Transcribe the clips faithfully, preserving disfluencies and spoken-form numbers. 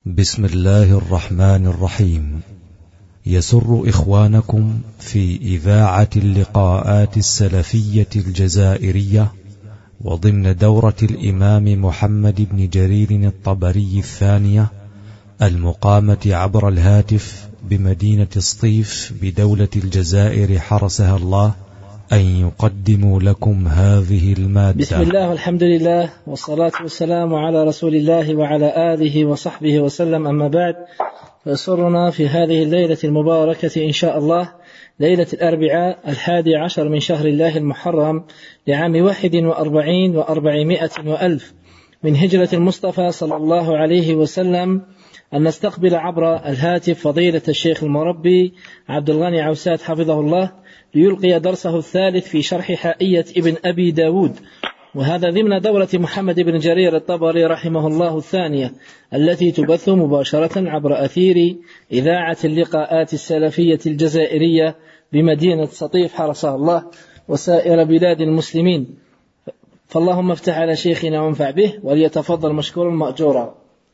بسم الله الرحمن الرحيم. يسر إخوانكم في إذاعة اللقاءات السلفية الجزائرية وضمن دورة الإمام محمد بن جرير الطبري الثانية المقامة عبر الهاتف بمدينة سطيف بدولة الجزائر حرسها الله أن يقدموا لكم هذه المادة. بسم الله والحمد لله والصلاة والسلام على رسول الله وعلى آله وصحبه وسلم، أما بعد، فيسرنا في هذه الليلة المباركة إن شاء الله، ليلة الأربعاء الحادي عشر من شهر الله المحرم لعام واحد وأربعين وأربعمائة وألف من هجرة المصطفى صلى الله عليه وسلم، أن نستقبل عبر الهاتف فضيلة الشيخ المربي عبد الغني عوسات حفظه الله ليلقي درسه الثالث في شرح حائية ابن أبي داود، وهذا ضمن دورة محمد بن جرير الطبري رحمه الله الثانية التي تبث مباشرة عبر أثير إذاعة اللقاءات السلفية الجزائرية بمدينة سطيف حرسها الله وسائر بلاد المسلمين. فاللهم افتح على شيخنا وانفع به، وليتفضل مشكورا مأجورا.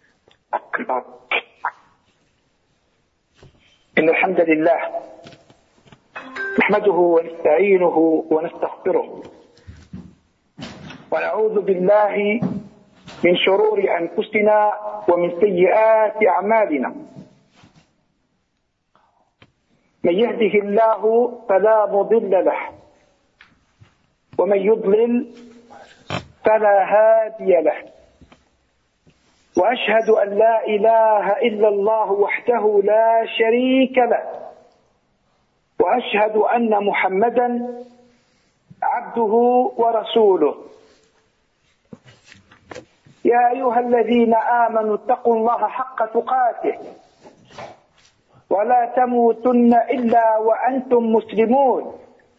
إن الحمد لله نحمده ونستعينه ونستغفره ونعوذ بالله من شرور أنفسنا ومن سيئات أعمالنا. من يهده الله فلا مضل له ومن يضلل فلا هادي له، وأشهد أن لا إله إلا الله وحده لا شريك له، وأشهد أن محمدا عبده ورسوله. يا أيها الذين آمنوا اتقوا الله حق تقاته ولا تموتن إلا وأنتم مسلمون.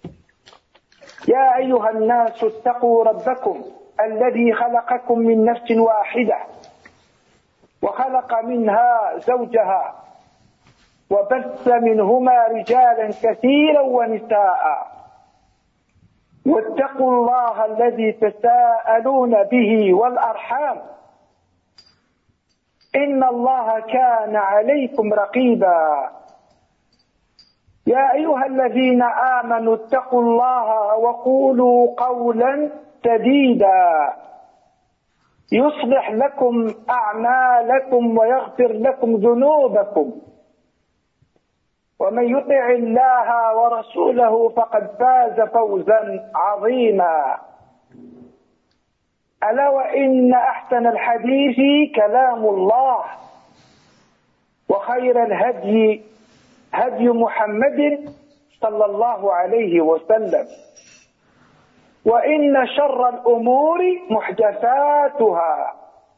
يا أيها الناس اتقوا ربكم الذي خلقكم من نفس واحدة وخلق منها زوجها وبث منهما رجالا كثيرا ونساء، واتقوا الله الذي تساءلون به والأرحام إن الله كان عليكم رقيبا. يا أيها الذين آمنوا اتقوا الله وقولوا قولا سديدا يصلح لكم أعمالكم ويغفر لكم ذنوبكم، ومن يطع الله ورسوله فقد فاز فوزا عظيما. ألا وإن أحسن الحديث كلام الله، وخير الهدي هدي محمد صلى الله عليه وسلم، وإن شر الأمور محدثاتها،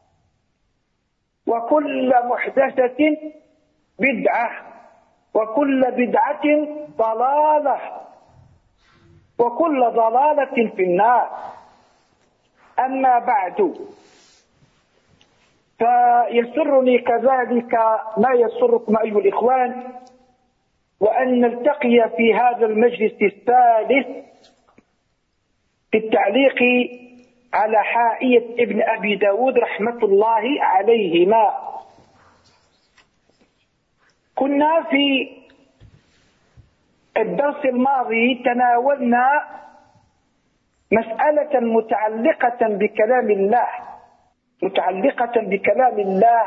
وكل محدثة بدعة، وكل بدعة ضلالة، وكل ضلالة في النار. أما بعد، فيسرني كذلك ما يسركم أيها الإخوان، وأن نلتقي في هذا المجلس الثالث في التعليق على حائية ابن أبي داود رحمة الله عليهما. كنا في الدرس الماضي تناولنا مسألة متعلقة بكلام الله متعلقة بكلام الله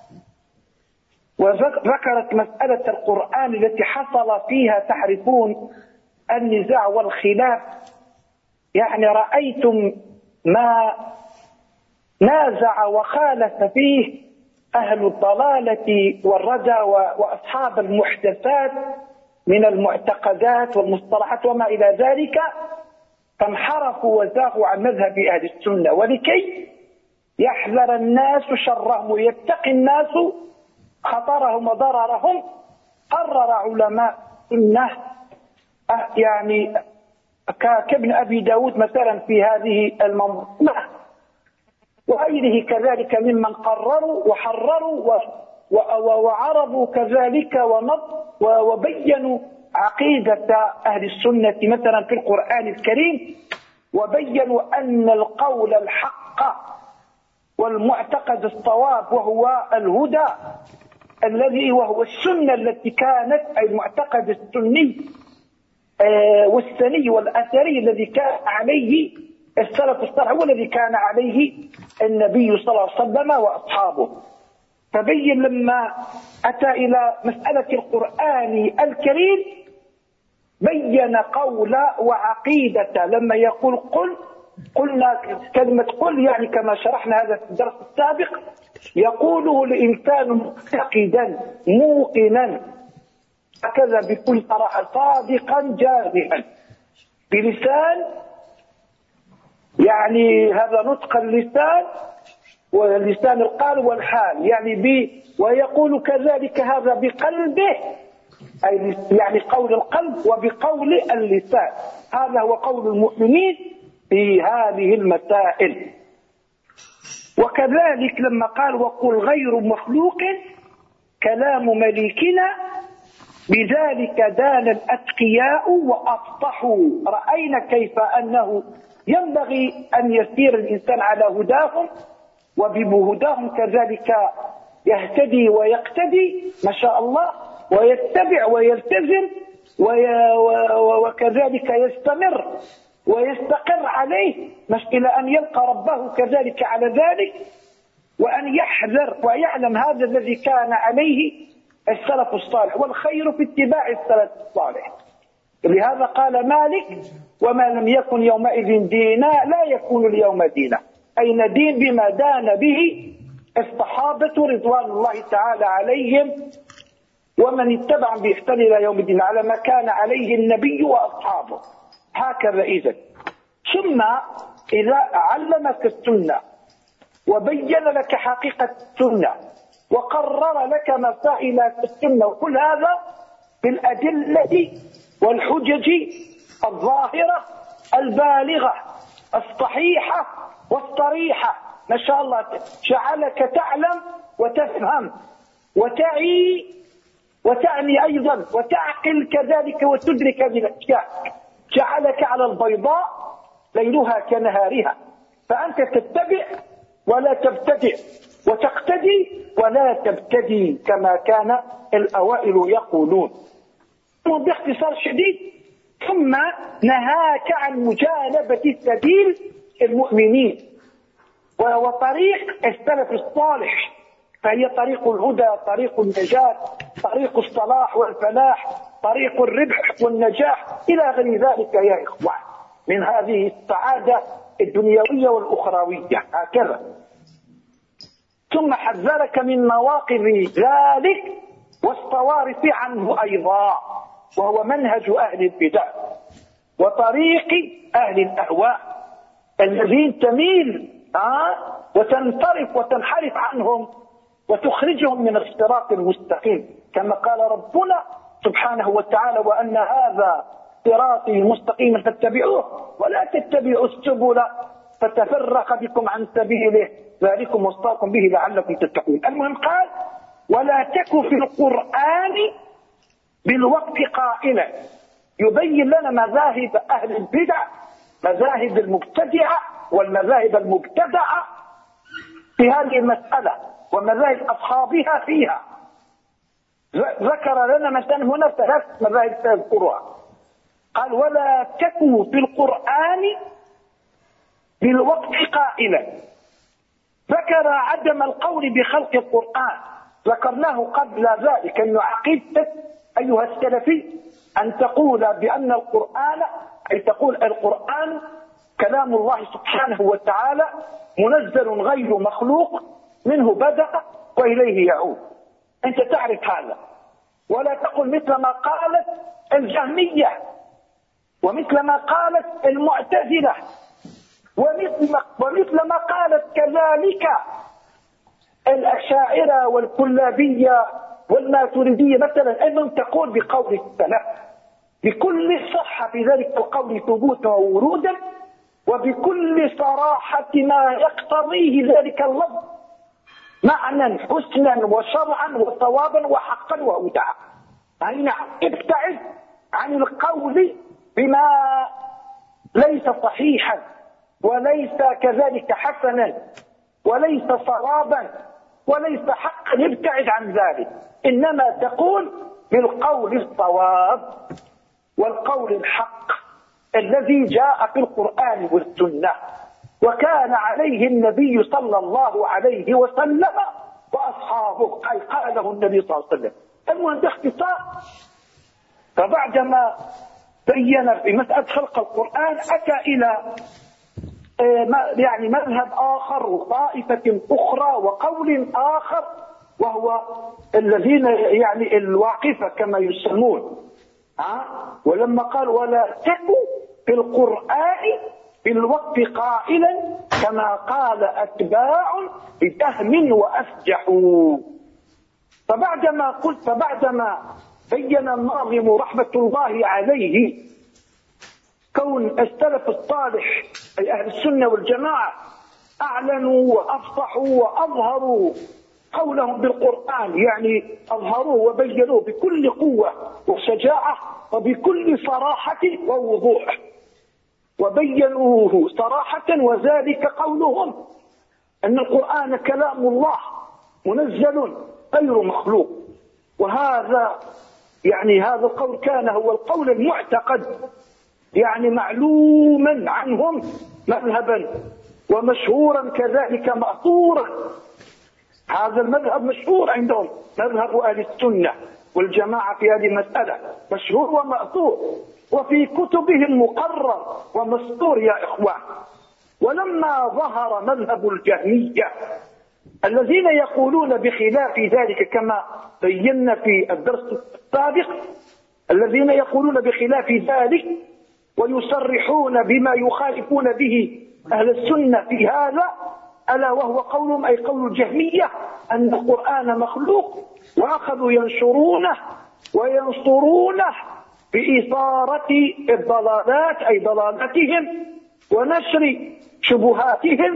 وذكرت مسألة القرآن التي حصل فيها، تعرفون، النزاع والخلاف. يعني رأيتم ما نازع وخالف فيه أهل الضلالة والردى وأصحاب المحدثات من المعتقدات والمصطلحات وما إلى ذلك، فانحرفوا وزاغوا عن مذهب أهل السنة. ولكي يحذر الناس شرهم ويتقي الناس خطرهم وضررهم، قرر علماء السنة يعني كابن أبي داود مثلا في هذه المنظومة وغيره كذلك ممن قرروا وحرروا وعرضوا كذلك وبينوا عقيدة أهل السنة مثلا في القرآن الكريم، وبينوا أن القول الحق والمعتقد الصواب وهو الهدى الذي وهو السنة التي كانت، أي المعتقد السني والسني والأثري الذي كان عليه السلف الصالح والذي كان عليه النبي صلى الله عليه وسلم وأصحابه. فبين لما أتى إلى مسألة القرآن الكريم بين قول وعقيدة. لما يقول قل، قلنا كلمة قل يعني كما شرحنا هذا في الدرس السابق يقوله الإنسان معتقدا موقنا هكذا بكل صراحة صادقا جازما بلسان، يعني هذا نطق اللسان ولسان القال والحال يعني ب ويقول كذلك هذا بقلبه، أي يعني قول القلب وبقول اللسان. هذا هو قول المؤمنين في هذه المسائل. وكذلك لما قال وقل غير مخلوق كلام مليكنا بذلك دان الأتقياء وأفطحوا. رأينا كيف أنه ينبغي أن يسير الإنسان على هداهم وبهداهم كذلك يهتدي ويقتدي ما شاء الله ويتبع ويلتزم وكذلك يستمر ويستقر عليه إلى أن يلقى ربه كذلك على ذلك، وأن يحذر ويعلم هذا الذي كان عليه السلف الصالح، والخير في اتباع السلف الصالح. لهذا قال مالك وما لم يكن يومئذ دينا لا يكون اليوم دينا، أي ندين بما دان به الصحابة رضوان الله تعالى عليهم ومن اتبع بإحسان إلى يوم الدين على ما كان عليه النبي وأصحابه. هكذا إذن. ثم إذا علمك السنة وبين لك حقيقة السنة وقرر لك مسائل السنة وكل هذا بالأدلة والحجج الظاهرة البالغة الصحيحة والصريحة ما شاء الله، جعلك تعلم وتفهم وتعي وتعني أيضا وتعقل كذلك وتدرك بالأشياء، جعلك على البيضاء ليلها كنهارها، فأنت تتبع ولا تبتدع وتقتدي ولا تبتدي كما كان الأوائل يقولون. باختصار شديد ثم نهاك عن مجانبة سبيل المؤمنين وهو طريق السلف الصالح، فهي طريق الهدى، طريق النجاة، طريق الصلاح والفلاح، طريق الربح والنجاح إلى غير ذلك يا إخوان من هذه السعادة الدنيوية والأخروية. هكذا. ثم حذرك من مواقف ذلك والصوارف عنه أيضا، وهو منهج أهل البدع وطريق أهل الأهواء الذين تميل آه وتنصرف وتنحرف عنهم وتخرجهم من الصراط المستقيم، كما قال ربنا سبحانه وتعالى وأن هذا صراطي مستقيما فاتبعوه ولا تتبعوا السبل فتفرق بكم عن سبيله ذلكم وصاكم به لعلكم تتقون. المهم قال ولا تك في القرآن بالوقت قائلا، يبين لنا مذاهب أهل البدع، مذاهب المبتدعة والمذاهب المبتدعة في هذه المسألة ومذاهب أصحابها فيها. ذكر لنا مثلا هنا ثلاث مذاهب سيذكرها. قال ولا تكوا في القرآن بالوقت قائلا، ذكر عدم القول بخلق القرآن، ذكرناه قبل ذلك أن عقيدتك أيها السلفي أن تقول بأن القرآن، أي تقول القرآن كلام الله سبحانه وتعالى منزل غير مخلوق منه بدأ وإليه يعود، أنت تعرف هذا. ولا تقول مثل ما قالت الجهمية ومثل ما قالت المعتزلة ومثل, ومثل ما قالت كذلك الأشاعرة والكلابية والماتريدية مثلا، أيضا تقول بقول السلف بكل صحة في ذلك القول ثبوتا وورودا وبكل صراحة ما يقتضيه ذلك اللفظ معنى حسنا وشرعا وصوابا وحقا وهدى. أي نعم، ابتعد عن القول بما ليس صحيحا وليس كذلك حسنا وليس صوابا وليس حقا، ابتعد عن ذلك، إنما تقول بالقول الصواب والقول الحق الذي جاء في القرآن والسنة وكان عليه النبي صلى الله عليه وسلم وأصحابه، أي قاله النبي صلى الله عليه وسلم. المهم باختصار، فبعدما بين في مسألة خلق القرآن أتى إلى يعني مذهب آخر وطائفة أخرى وقول آخر، وهو الذين يعني الواقفة كما يسمون. ها؟ ولما قال ولا تكن في القرآن بالوقت قائلا كما قال أتباع بتهم وأفجحوا. فبعدما قلت فبعدما بين الناظم رحمة الله عليه كون السلف الصالح أي أهل السنة والجماعة أعلنوا وأفصحوا وأظهروا قولهم بالقرآن، يعني أظهروه وبينوه بكل قوة وشجاعة وبكل صراحة ووضوح، وبينوه صراحة، وذلك قولهم أن القرآن كلام الله منزل غير مخلوق. وهذا يعني هذا القول كان هو القول المعتقد، يعني معلوما عنهم مذهبا ومشهورا كذلك مأثورا. هذا المذهب مشهور عندهم، مذهب أهل السنة والجماعة في هذه المسألة مشهور ومأثور، وفي كتبهم مقرر ومسطور يا إخوان. ولما ظهر مذهب الجهمية الذين يقولون بخلاف ذلك كما بينا في الدرس السابق، الذين يقولون بخلاف ذلك ويصرحون بما يخالفون به أهل السنة في هذا، ألا وهو قولهم أي قول الجهمية أن القرآن مخلوق، وأخذوا ينشرونه وينصرونه بإثارة الضلالات أي ضلالتهم ونشر شبهاتهم.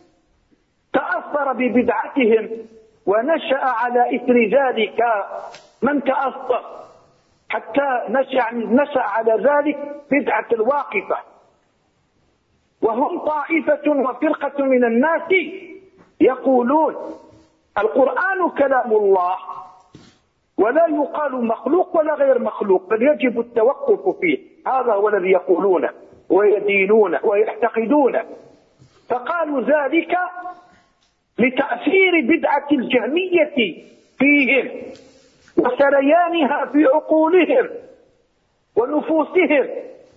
تأثر ببدعتهم ونشأ على إثر ذلك من تأثر، حتى نشأ, نشأ على ذلك بدعة الواقفة، وهم طائفة وفرقة من الناس يقولون القرآن كلام الله ولا يقال مخلوق ولا غير مخلوق، بل يجب التوقف فيه. هذا هو الذي يقولونه ويدينونه ويعتقدونه. فقالوا ذلك لتأثير بدعة الجهمية فيهم وسريانها في عقولهم ونفوسهم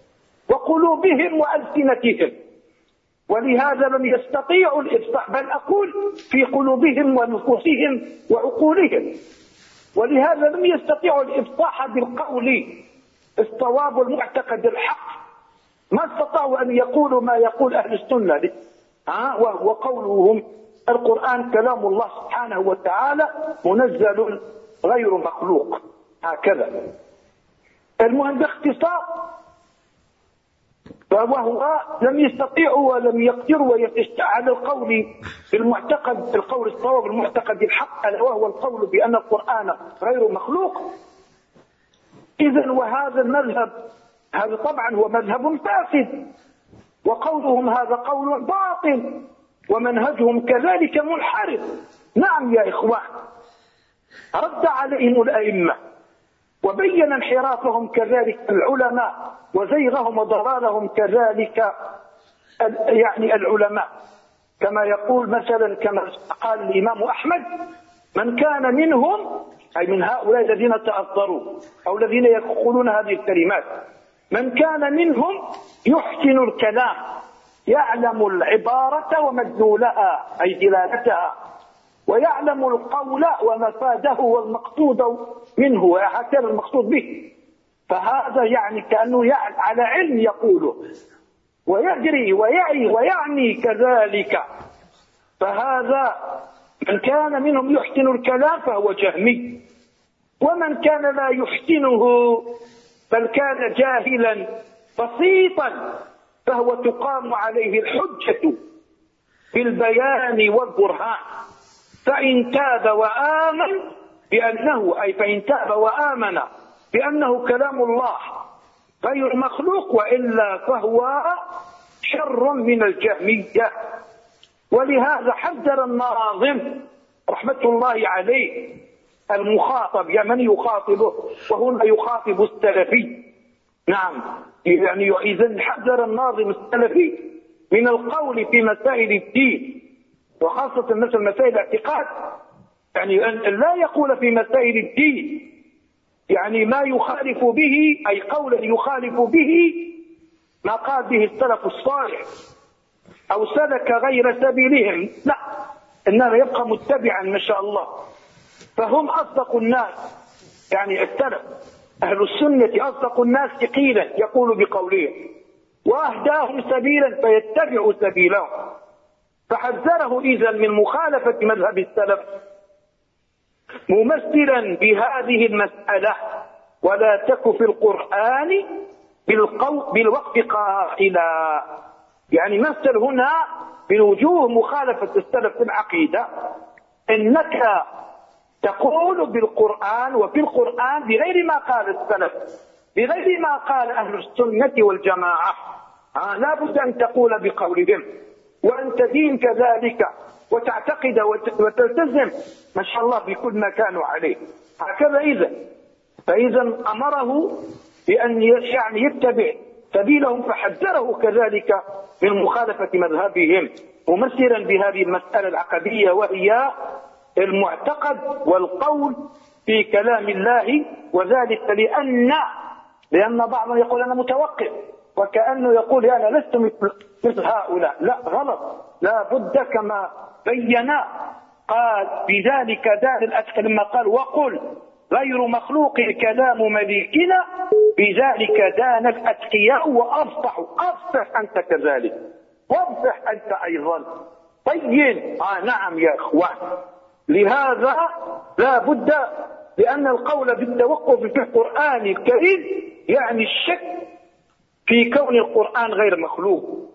وقلوبهم وألسنتهم، ولهذا لم يستطيعوا الإفصاح، بل أقول في قلوبهم ونفوسهم وعقولهم، ولهذا لم يستطيعوا الإفصاح بالقول الصواب والمعتقد الحق. ما استطاعوا أن يقولوا ما يقول أهل السنة، وهو قولهم القرآن كلام الله سبحانه وتعالى منزل غير مخلوق، هكذا. المهم باختصار، وهو لم يستطيعوا ولم يقدروا على القول بالمعتقد، القول الصواب المعتقد الحق، وهو القول بأن القرآن غير مخلوق. إذن وهذا المذهب هذا طبعا هو مذهب فاسد، وقولهم هذا قول باطل، ومنهجهم كذلك منحرف. نعم يا إخوان، رد عليهم الأئمة وبين انحرافهم كذلك العلماء وزيغهم وضلالهم كذلك يعني العلماء، كما يقول مثلا كما قال الإمام أحمد: من كان منهم أي من هؤلاء الذين تأثروا أو الذين يقولون هذه الكلمات، من كان منهم يحسن الكلام يعلم العبارة ومدلولها أي دلالتها، ويعلم القول ومفاده والمقصود منه وهكذا المقصود به، فهذا يعني كأنه على علم يقوله ويجري ويعي ويعني كذلك. فهذا من كان منهم يحسن الكلام فهو جهمي، ومن كان لا يحسنه بل كان جاهلا بسيطا فهو تقام عليه الحجة بالبيان والبرهان. فإن تاب وآمن بأنه أي فإن تاب وآمن بأنه كلام الله غير مخلوق، وإلا فهو شر من الجهمية. ولهذا حذر الناظم رحمة الله عليه المخاطب، يا من يخاطبه وهنا يخاطب السلفي. نعم، يعني إذن حذر الناظم السلفي من القول في مسائل الدين، وخاصة مثل مسائل الاعتقاد، يعني أن لا يقول في مسائل الدين يعني ما يخالف به، أي قولا يخالف به ما قال به السلف الصالح أو سلك غير سبيلهم، لا، إنما يبقى متبعا ما شاء الله. فهم أصدق الناس، يعني السلف أهل السنة أصدق الناس قيلا يقول بقولهم، وأهداهم سبيلا فيتبع سبيلهم. فحذره إذا من مخالفة مذهب السلف ممثلا بهذه المسألة: ولا تك في القرآن بالوقف قائلا. يعني مثل هنا من وجوه مخالفة السلف في العقيدة إنك تقول بالقرآن وفي القرآن بغير ما قال السلف، بغير ما قال أهل السنة والجماعة. آه لا بد أن تقول بقولهم وأن تدين كذلك وتعتقد وتلتزم ما شاء الله بكل ما كانوا عليه. هكذا إذا فإذا أمره بأن يعني يتبع سبيلهم، فحذره كذلك من مخالفة مذهبهم ممثلا بهذه المسألة العقدية، وهي المعتقد والقول في كلام الله. وذلك لأن لأن بعضهم يقول أنا متوقف، وكأنه يقول أنا لست مثل, مثل هؤلاء. لا، غلط، لا بد كما بينا قال بذلك دان الأتقى لما قال وقل غير مخلوق كلام مليكنا، بذلك دان الأتقياء وأفصح. أفصح أنت كذلك، وافصح أنت أيضا، طين. آه نعم يا إخوان، لهذا لا بد، لأن القول بالتوقف في القرآن الكريم يعني الشك في كون القرآن غير مخلوق،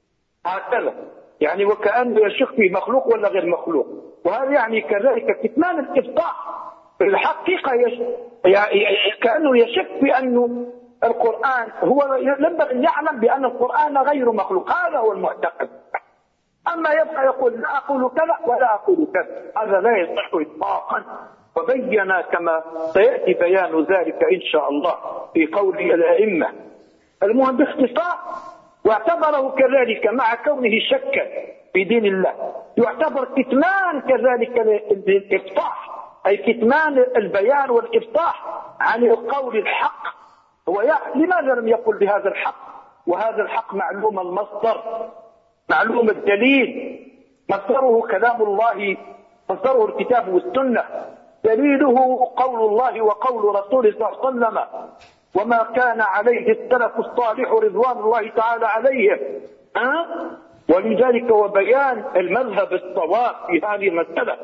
هكذا يعني وكأنه يشك في مخلوق ولا غير مخلوق. وهذا يعني كذلك كتمان الإفصاح في الحقيقة، يش... يعني كأنه يشك في أنه القرآن هو ينبغي أن يعلم بأن القرآن غير مخلوق، هذا هو المعتقد. أما يبقى يقول لا أقول كذا ولا أقول كذا، هذا لا يصح إطلاقا، وبين كما سيأتي بيان ذلك إن شاء الله في قول الأئمة. المهم باختصار، واعتبره كذلك مع كونه شكا في دين الله يعتبر كتمان كذلك الإفصاح، أي كتمان البيان والإفصاح عن القول الحق. هو لماذا لم يقل بهذا الحق؟ وهذا الحق معلوم المصدر، معلوم الدليل، مصدره كلام الله، مصدره الكتاب والسنة، دليله قول الله وقول رسوله صلى الله عليه وسلم وما كان عليه السلف الصالح رضوان الله تعالى عليهم. أه؟ ولذلك وبيان المذهب الصواب في هذه المسألة،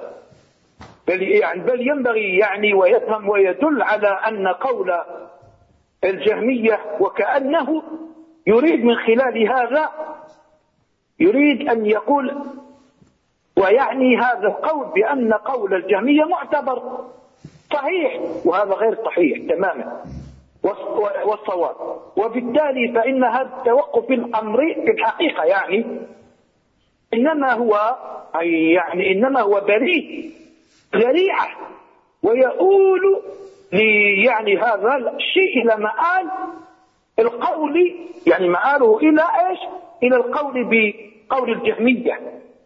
بل, يعني بل ينبغي يعني ويفهم ويدل على أن قول الجهمية وكأنه يريد من خلال هذا يريد أن يقول ويعني هذا القول بأن قول الجهمية معتبر صحيح، وهذا غير صحيح تماما والصواب. وبالتالي فإن هذا التوقف الأمري في الحقيقة يعني إنما هو أي يعني إنما هو بريء ذريعة، ويؤول يعني هذا الشيء إلى مآل القول، يعني مآله إلى إيش؟ إلى القول بقول الجهمية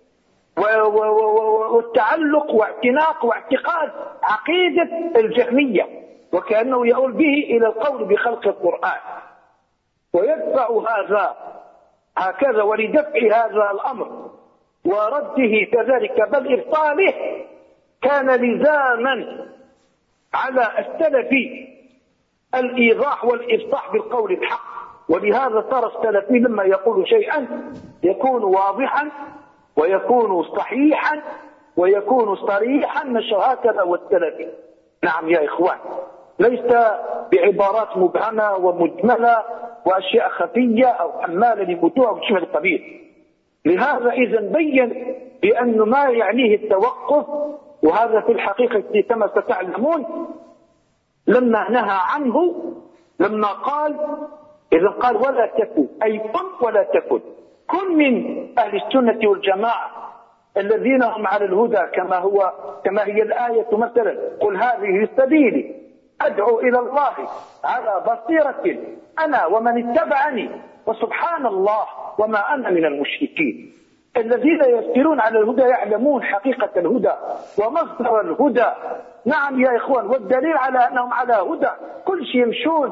والتعلق واعتناق واعتقاد عقيدة الجهمية، وكأنه يؤول به إلى القول بخلق القرآن. ويدفع هذا هكذا، ولدفع هذا الأمر ورده كذلك بل إبطاله كان لزاما على السلف الإيضاح والإفصاح بالقول الحق. ولهذا صار السلفي لما يقول شيئا يكون واضحا ويكون صحيحا ويكون صريحا، مش هكذا والسلفي. نعم يا إخوان، ليس بعبارات مبهمة ومجملة وأشياء خفية أو حمالة لمتوع وشبه القبيل. لهذا إذا بين بأن ما يعنيه التوقف، وهذا في الحقيقة كما ستعلمون لما نهى عنه، لما قال إذا قال ولا تكن، أي كن ولا تكن، كن من أهل السنة والجماعة الذين هم على الهدى كما هو كما هي الآية مثلا: قل هذه سبيلي أدعو إلى الله على بصيرة أنا ومن اتبعني وسبحان الله وما أنا من المشركين. الذين يسيرون على الهدى يعلمون حقيقة الهدى ومصدر الهدى. نعم يا إخوان، والدليل على أنهم على هدى كل شيء يمشون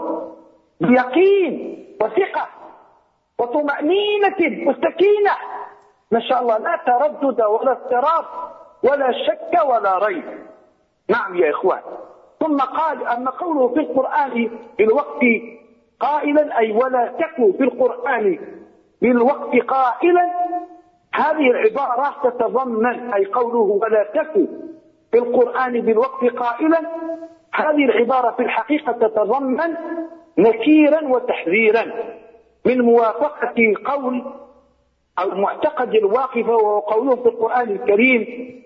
بيقين وثقة وطمأنينة وسكينة ما شاء الله، لا تردد ولا اضطراب ولا شك ولا ريب. نعم يا إخوان. ثم قال: أما قوله في القرآن بالوقت قائلا، أي ولا تكن في القرآن بالوقت قائلا، هذه العبارة تتضمن، أي قوله ولا تكن في القرآن بالوقت قائلا، هذه العبارة في الحقيقة تتضمن نكيرا وتحذيرا من موافقة قول أو معتقد الواقفة، وهو قوله في القرآن الكريم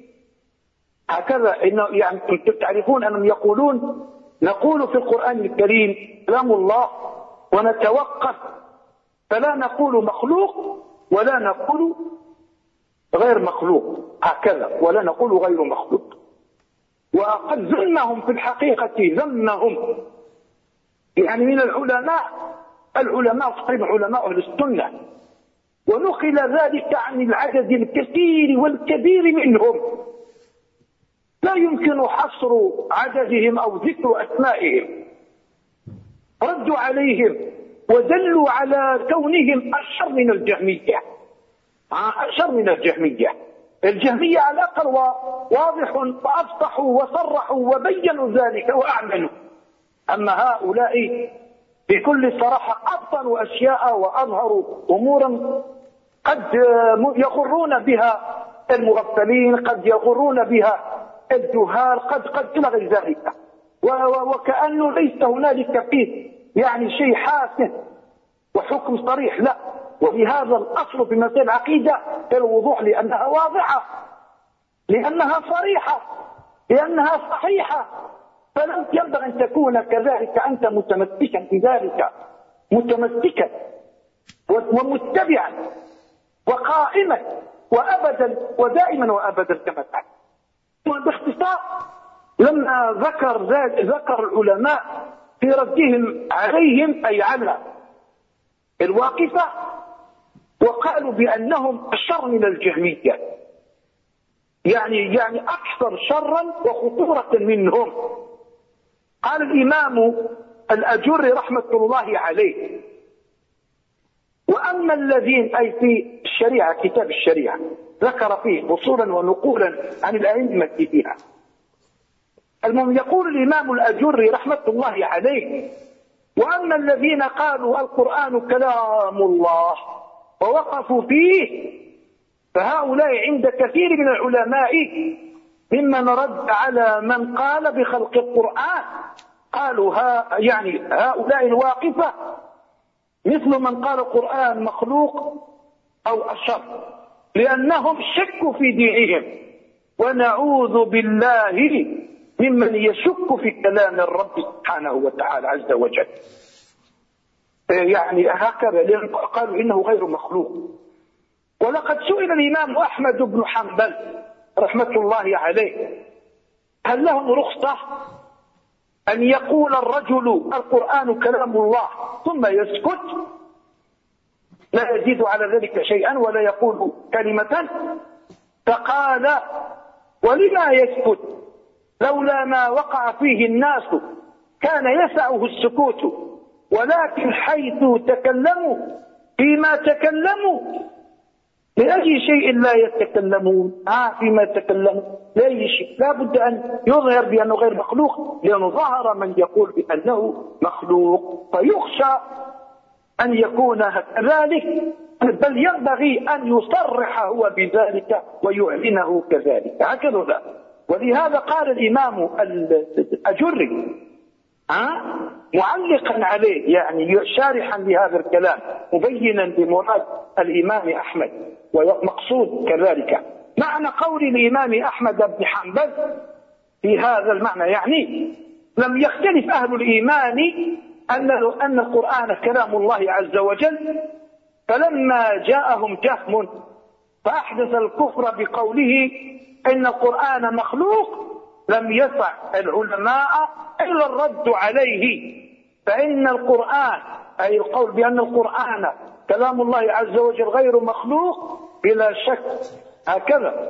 هكذا. إنه يعني أنتم تعرفون أنهم يقولون: نقول في القرآن الكريم كلام الله ونتوقف، فلا نقول مخلوق ولا نقول غير مخلوق، هكذا، ولا نقول غير مخلوق. وقد ذمهم في الحقيقة ذمهم يعني من العلماء العلماء صحيح علماء أهل السنة، ونقل ذلك عن العدد الكثير والكبير منهم، لا يمكن حصر عددهم أو ذكر أسمائهم. ردوا عليهم ودلوا على كونهم أشر من الجهمية، أشر من الجهمية. الجهمية على الأقل واضح وأفصحوا وصرحوا وبينوا ذلك وأعلنوا، أما هؤلاء بكل صراحة أبطنوا أشياء وأظهروا أمورا قد يغرون بها المغفلين، قد يغرون بها الجهال، قد قد إلى غير ذلك، وكأنه ليس هنالك فيه يعني شيء حاسم وحكم صريح، لا. وبهذا الأصل في مسائل العقيدة الوضوح، لأنها واضحة، لأنها صريحة، لأنها صحيحة، فلم ينبغي أن تكون كذلك أنت متمسكا بذلك، متمسكا ومتبعا وقائما وأبدا ودائما وأبدا كما تعلم. باختصار، لما ذكر ذكر العلماء في ردهم عليهم أي على الواقفة، وقالوا بأنهم أشر من الجهمية، يعني يعني أكثر شرا وخطورة منهم. قال الإمام الأجري رحمة الله عليه: وأما الذين، أي في الشريعة كتاب الشريعة ذكر فيه فصولا ونقولا عن الأئمة فيها. المهم يقول الإمام الأجري رحمة الله عليه: وأما الذين قالوا القرآن كلام الله ووقفوا فيه، فهؤلاء عند كثير من العلماء ممن رد على من قال بخلق القرآن، قالوا ها يعني هؤلاء الواقفة مثل من قال القرآن مخلوق أو أشر، لأنهم شكوا في دينهم، ونعوذ بالله ممن يشك في كلام الرب سبحانه وتعالى عز وجل. يعني هكذا، لأن قالوا إنه غير مخلوق. ولقد سئل الإمام أحمد بن حنبل رحمة الله عليه: هل لهم رخصة أن يقول الرجل القرآن كلام الله ثم يسكت لا يزيد على ذلك شيئا ولا يقول كلمة؟ فقال: ولما يسكت؟ لولا ما وقع فيه الناس كان يسعه السكوت، ولكن حيث تكلموا فيما تكلموا لأي شيء لا يتكلمون، آه فيما تكلموا لأي شيء لا بد أن يظهر بأنه غير مخلوق، لأنه ظهر من يقول بأنه مخلوق، فيخشى أن يكون كذلك، بل ينبغي أن يصرح هو بذلك ويعلنه كذلك، هكذا. ولهذا قال الإمام الأجري أه؟ معلقا عليه، يعني شارحا لهذا الكلام، مبينا بمراد الإمام أحمد ومقصود كذلك معنى قول الإمام أحمد بن حنبل في هذا المعنى. يعني لم يختلف أهل الإيمان أن أن القرآن كلام الله عز وجل، فلما جاءهم جهم فأحدث الكفر بقوله إن القرآن مخلوق، لم يسع العلماء إلا الرد عليه، فإن القرآن أي القول بأن القرآن كلام الله عز وجل غير مخلوق بلا شك، هكذا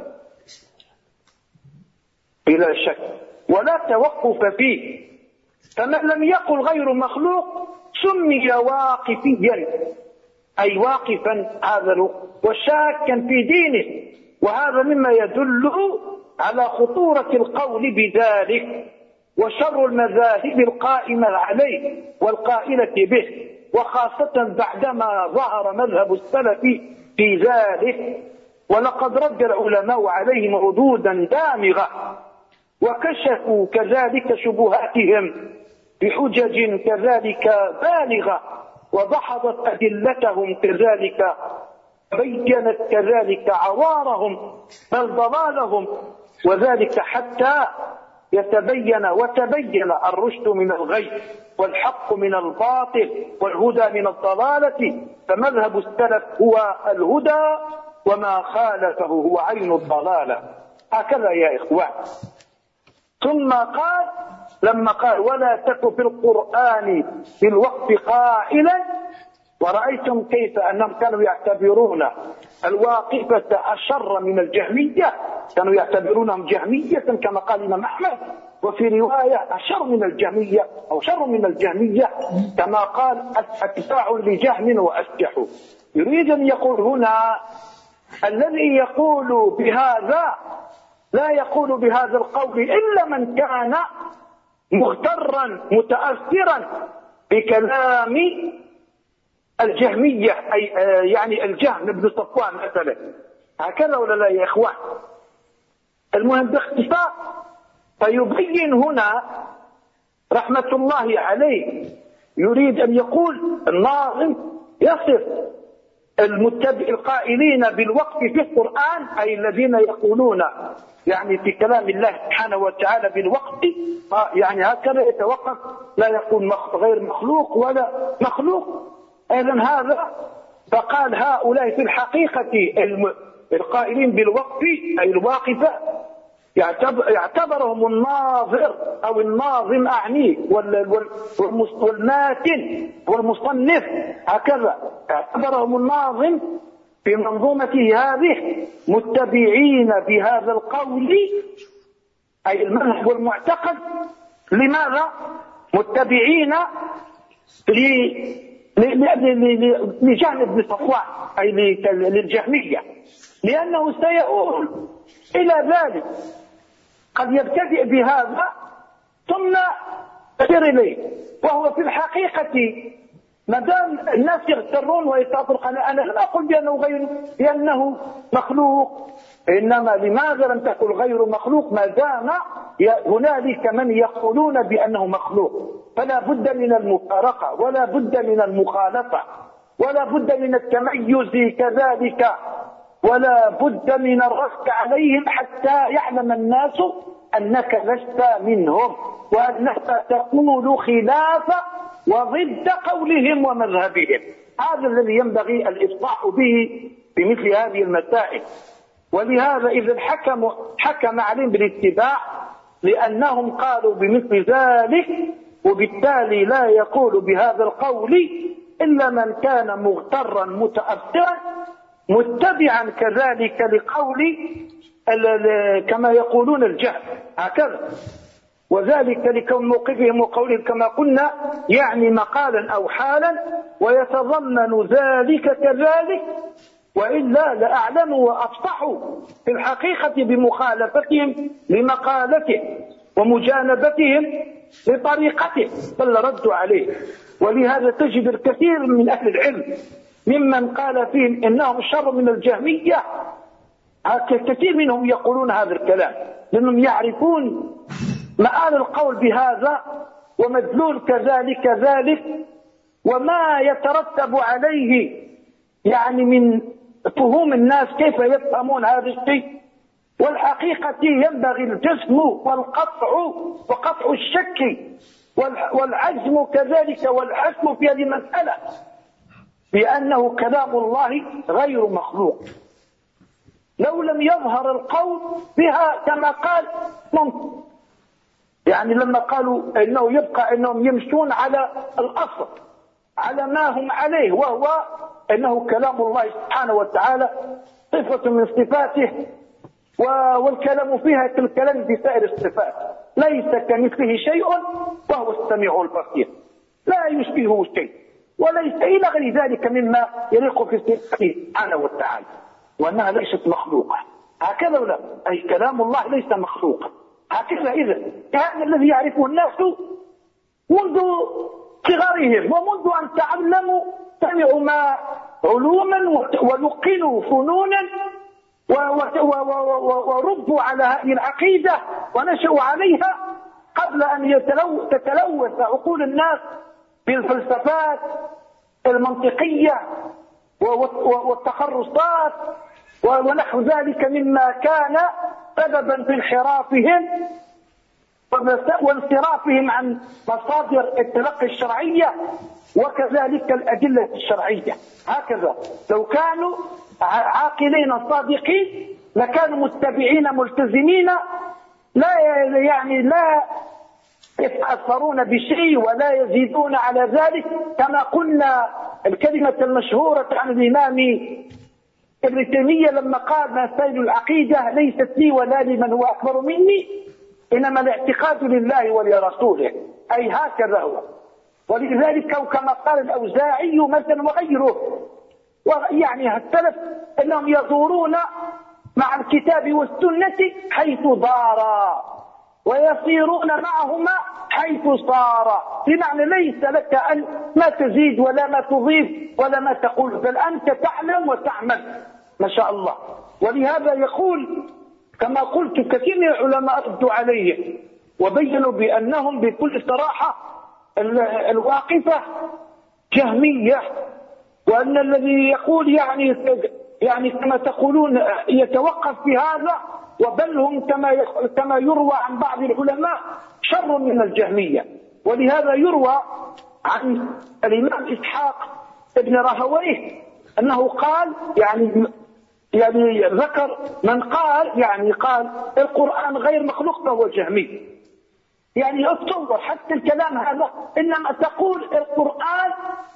بلا شك ولا توقف فيه. فمن لم يقل غير مخلوق سمي واقفيا، أي واقفا هذا وشاكا في دينه، وهذا مما يدل على خطورة القول بذلك وشر المذاهب القائمة عليه والقائلة به، وخاصة بعدما ظهر مذهب السلف في ذلك. ولقد رد العلماء عليهم ردودا دامغة، وكشفوا كذلك شبهاتهم بحجج كذلك بالغة، وضحضت أدلتهم كذلك، بينت كذلك عوارهم بل ضلالهم، وذلك حتى يتبين وتبين الرشد من الغي والحق من الباطل والهدى من الضلالة. فمذهب السلف هو الهدى وما خالفه هو عين الضلالة، هكذا يا إخوان. ثم قال لما قال ولا تك في القرآن في الوقت قائلا، ورأيتم كيف أنهم كانوا يعتبرون الواقفة أشر من الجهمية، كانوا يعتبرونهم جهمية كما قال الإمام أحمد، وفي رواية أشر من الجهمية أو شر من الجهمية كما قال أتباع لجهم وأسجح. يريد أن يقول هنا الذي يقول بهذا لا يقول بهذا القول إلا من كان مغترا متأثرا بكلام الجهمية، أي يعني الجهم بن صفوان مثلا، هكذا ولا لا يا إخوان؟ المهم باختصار، فيبين هنا رحمة الله عليه يريد أن يقول الناظم يصف المتبع القائلين بالوقف في القرآن، أي الذين يقولون يعني في كلام الله سبحانه وتعالى بالوقف، يعني هكذا يتوقف، لا يقول غير مخلوق ولا مخلوق. إذن هذا فقال هؤلاء في الحقيقة القائلين بالوقف أي الواقفة يعتبرهم الناظر أو الناظم أعني والماتن والمصنف، هكذا اعتبرهم الناظم في منظومته هذه متبعين بهذا القول أي المنهج والمعتقد. لماذا؟ متبعين لجهم بن صفوان أي للجهمية، لأنه سيؤول إلى ذلك، قد يبتدئ بهذا ثم يصير إليه، وهو في الحقيقة ما دام الناس يغترون ويتطرق، أنا لا أقول بأنه غير بأنه مخلوق، إنما لماذا لم تقل غير مخلوق ما دام هنالك من يقولون بأنه مخلوق؟ فلا بد من المفارقة ولا بد من المخالفة ولا بد من التميز كذلك، ولا بد من الرفق عليهم حتى يعلم الناس أنك لست منهم وأنك تقول خلاف وضد قولهم ومذهبهم. هذا الذي ينبغي الإصلاح به بمثل هذه المسائل. ولهذا إذا حكم حكم عليهم بالاتباع لأنهم قالوا بمثل ذلك، وبالتالي لا يقول بهذا القول إلا من كان مغترا متأثرا متبعا كذلك لقول كما يقولون الجهل، هكذا. وذلك لكون موقفهم وقولهم كما قلنا يعني مقالا أو حالا، ويتضمن ذلك كذلك، وإلا لأعلموا وأفصحوا في الحقيقة بمخالفتهم لمقالته ومجانبتهم لطريقته، بل ردوا عليه. ولهذا تجد الكثير من أهل العلم ممن قال فيهم إنهم شر من الجهمية، كثير منهم يقولون هذا الكلام لأنهم يعرفون مآل القول بهذا ومدلول كذلك ذلك وما يترتب عليه يعني من فهوم الناس كيف يفهمون هذا الشيء. والحقيقة ينبغي الجزم والقطع وقطع الشك والعزم كذلك والحسم في هذه المسألة بأنه كلام الله غير مخلوق. لو لم يظهر القول بها كما قال ممكن. يعني لما قالوا انه يبقى انهم يمشون على الاصل على ما هم عليه، وهو انه كلام الله سبحانه وتعالى صفة من صفاته، والكلام فيها كالكلام بسائر الصفات، ليس كمثله شيء وهو السميع البصير، لا يشبهه شيء وليس إلى غير ذلك مما يليق في صفته سبحانه وتعالى، وأنها ليست مخلوقة. هكذا ولا؟ أي كلام الله ليس مخلوقا. هكذا إذا هذا الذي يعرفه الناس منذ صغرهم ومنذ أن تعلموا سمعوا ما علوما ولقنوا فنونا وربوا على هذه العقيدة ونشأوا عليها قبل أن تتلوث عقول الناس بالفلسفات المنطقية والتخرصات ونحو ذلك مما كان سببا في انحرافهم وانصرافهم عن مصادر التلقي الشرعية وكذلك الأدلة الشرعية. هكذا لو كانوا عاقلين صادقين لكانوا متبعين ملتزمين، لا يعني لا يتأثرون بشيء ولا يزيدون على ذلك، كما قلنا الكلمة المشهورة عن الإمام ابن تيمية لما قال: مسائل العقيدة ليست لي ولا لمن هو أكبر مني، إنما الاعتقاد لله ولرسوله. أي هكذا هو. ولذلك كما قال الأوزاعي مثلا وغيره، يعني السلف أنهم يدورون مع الكتاب والسنة حيث دارا ويصيرون معهما حيث صار، بمعنى ليس لك أن ما تزيد ولا ما تضيف ولا ما تقول، بل أنت تعلم وتعمل ما شاء الله. ولهذا يقول كما قلت كثير من العلماء ردوا عليه وبينوا بأنهم بكل صراحة الواقفة جهمية، وأن الذي يقول يعني يعني كما تقولون يتوقف في هذا، وبل هم كما كما يروى عن بعض العلماء شر من الجهمية. ولهذا يروى عن الإمام إسحاق ابن راهويه أنه قال يعني يعني ذكر من قال يعني قال القرآن غير مخلوق فهو جهمي. يعني اتصور حتى الكلام هذا، إنما تقول القرآن